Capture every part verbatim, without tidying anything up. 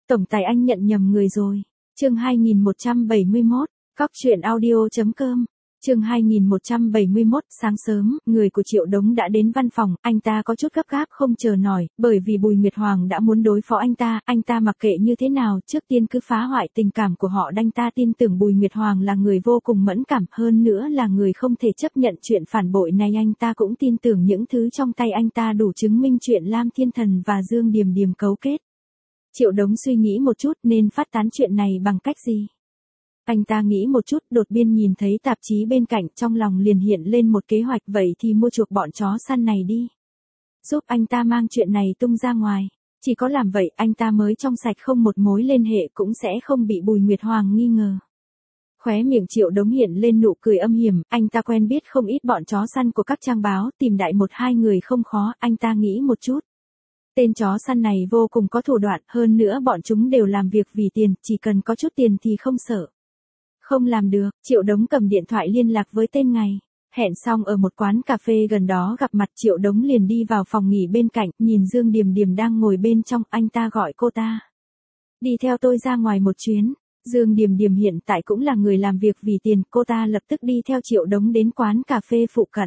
Tổng tài anh nhận nhầm người rồi. Chương hai nghìn một trăm bảy mươi mốt, cóc truyện audio chấm com. Chương hai nghìn một trăm bảy mươi mốt, sáng sớm, người của Triệu Đống đã đến văn phòng, anh ta có chút gấp gáp không chờ nổi, bởi vì Bùi Nguyệt Hoàng đã muốn đối phó anh ta, anh ta mặc kệ như thế nào, trước tiên cứ phá hoại tình cảm của họ. Anh ta tin tưởng Bùi Nguyệt Hoàng là người vô cùng mẫn cảm, hơn nữa là người không thể chấp nhận chuyện phản bội này. Anh ta cũng tin tưởng những thứ trong tay anh ta đủ chứng minh chuyện Lam Thiên Thần và Dương Điềm Điềm cấu kết. Triệu Đống suy nghĩ một chút nên phát tán chuyện này bằng cách gì? Anh ta nghĩ một chút, đột nhiên nhìn thấy tạp chí bên cạnh, trong lòng liền hiện lên một kế hoạch, vậy thì mua chuộc bọn chó săn này đi. Giúp anh ta mang chuyện này tung ra ngoài. Chỉ có làm vậy, anh ta mới trong sạch, không một mối liên hệ, cũng sẽ không bị Bùi Nguyệt Hoàng nghi ngờ. Khóe miệng Triệu Đống hiện lên nụ cười âm hiểm, anh ta quen biết không ít bọn chó săn của các trang báo, tìm đại một hai người không khó, anh ta nghĩ một chút. Tên chó săn này vô cùng có thủ đoạn, hơn nữa bọn chúng đều làm việc vì tiền, chỉ cần có chút tiền thì không sợ. Không làm được, Triệu Đống cầm điện thoại liên lạc với tên này. Hẹn xong ở một quán cà phê gần đó gặp mặt, Triệu Đống liền đi vào phòng nghỉ bên cạnh, nhìn Dương Điềm Điềm đang ngồi bên trong, anh ta gọi cô ta. Đi theo tôi ra ngoài một chuyến. Dương Điềm Điềm hiện tại cũng là người làm việc vì tiền, cô ta lập tức đi theo Triệu Đống đến quán cà phê phụ cận.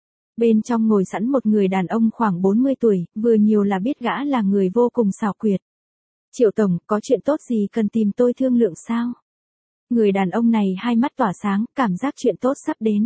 Bên trong ngồi sẵn một người đàn ông khoảng bốn mươi tuổi, vừa nhiều là biết gã là người vô cùng xảo quyệt. Triệu Tổng, có chuyện tốt gì cần tìm tôi thương lượng sao? Người đàn ông này hai mắt tỏa sáng, cảm giác chuyện tốt sắp đến.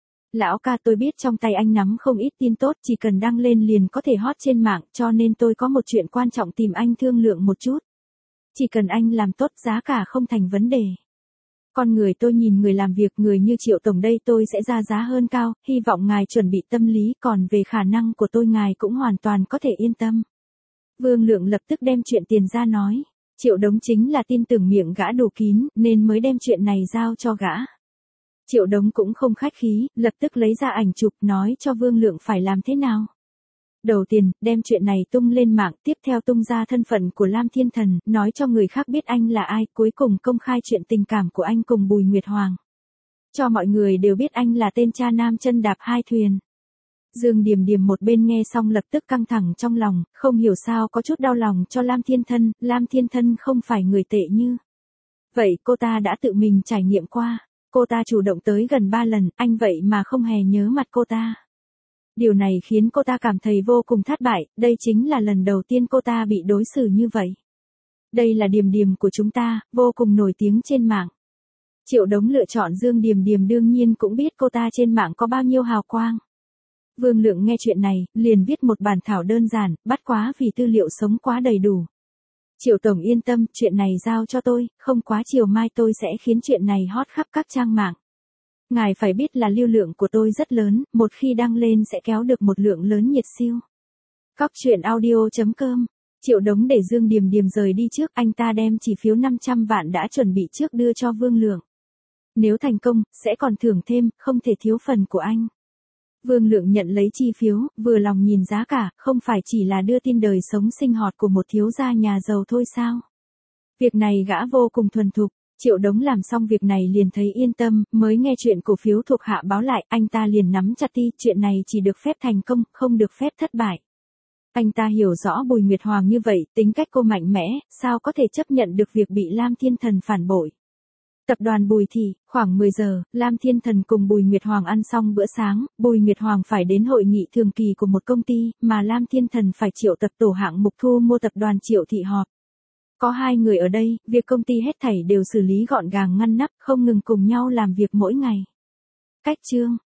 Lão ca, tôi biết trong tay anh nắm không ít tin tốt, chỉ cần đăng lên liền có thể hot trên mạng, cho nên tôi có một chuyện quan trọng tìm anh thương lượng một chút. Chỉ cần anh làm tốt, giá cả không thành vấn đề. Con người tôi nhìn người làm việc, người như Triệu Tổng đây tôi sẽ ra giá hơn cao, hy vọng ngài chuẩn bị tâm lý, còn về khả năng của tôi ngài cũng hoàn toàn có thể yên tâm. Vương Lượng lập tức đem chuyện tiền ra nói. Triệu Đống chính là tin tưởng miệng gã đủ kín, nên mới đem chuyện này giao cho gã. Triệu Đống cũng không khách khí, lập tức lấy ra ảnh chụp, nói cho Vương Lượng phải làm thế nào. Đầu tiên, đem chuyện này tung lên mạng, tiếp theo tung ra thân phận của Lam Thiên Thần, nói cho người khác biết anh là ai, cuối cùng công khai chuyện tình cảm của anh cùng Bùi Nguyệt Hoàng. Cho mọi người đều biết anh là tên cha nam chân đạp hai thuyền. Dương Điềm Điềm một bên nghe xong lập tức căng thẳng trong lòng, không hiểu sao có chút đau lòng cho Lam Thiên Thân, Lam Thiên Thân không phải người tệ như. Vậy cô ta đã tự mình trải nghiệm qua, cô ta chủ động tới gần ba lần, anh vậy mà không hề nhớ mặt cô ta. Điều này khiến cô ta cảm thấy vô cùng thất bại, đây chính là lần đầu tiên cô ta bị đối xử như vậy. Đây là Điềm Điềm của chúng ta, vô cùng nổi tiếng trên mạng. Triệu Đống lựa chọn Dương Điềm Điềm đương nhiên cũng biết cô ta trên mạng có bao nhiêu hào quang. Vương Lượng nghe chuyện này, liền viết một bản thảo đơn giản, bắt quá vì tư liệu sống quá đầy đủ. Triệu Tổng yên tâm, chuyện này giao cho tôi, không quá chiều mai tôi sẽ khiến chuyện này hot khắp các trang mạng. Ngài phải biết là lưu lượng của tôi rất lớn, một khi đăng lên sẽ kéo được một lượng lớn nhiệt siêu. cóc truyện audio chấm com. Triệu Đống để Dương Điềm Điềm rời đi trước, anh ta đem chỉ phiếu năm trăm vạn đã chuẩn bị trước đưa cho Vương Lượng. Nếu thành công, sẽ còn thưởng thêm, không thể thiếu phần của anh. Vương Lượng nhận lấy chi phiếu, vừa lòng nhìn giá cả, không phải chỉ là đưa tin đời sống sinh hoạt của một thiếu gia nhà giàu thôi sao? Việc này gã vô cùng thuần thục. Triệu Đống làm xong việc này liền thấy yên tâm, mới nghe chuyện cổ phiếu thuộc hạ báo lại, anh ta liền nắm chặt ti, chuyện này chỉ được phép thành công, không được phép thất bại. Anh ta hiểu rõ Bùi Nguyệt Hoàng như vậy, tính cách cô mạnh mẽ, sao có thể chấp nhận được việc bị Lam Thiên Thần phản bội. Tập đoàn Bùi thì, khoảng mười giờ, Lam Thiên Thần cùng Bùi Nguyệt Hoàng ăn xong bữa sáng, Bùi Nguyệt Hoàng phải đến hội nghị thường kỳ của một công ty, mà Lam Thiên Thần phải triệu tập tổ hạng mục thu mua tập đoàn Triệu Thị họp. Có hai người ở đây, việc công ty hết thảy đều xử lý gọn gàng ngăn nắp, không ngừng cùng nhau làm việc mỗi ngày. Cách chương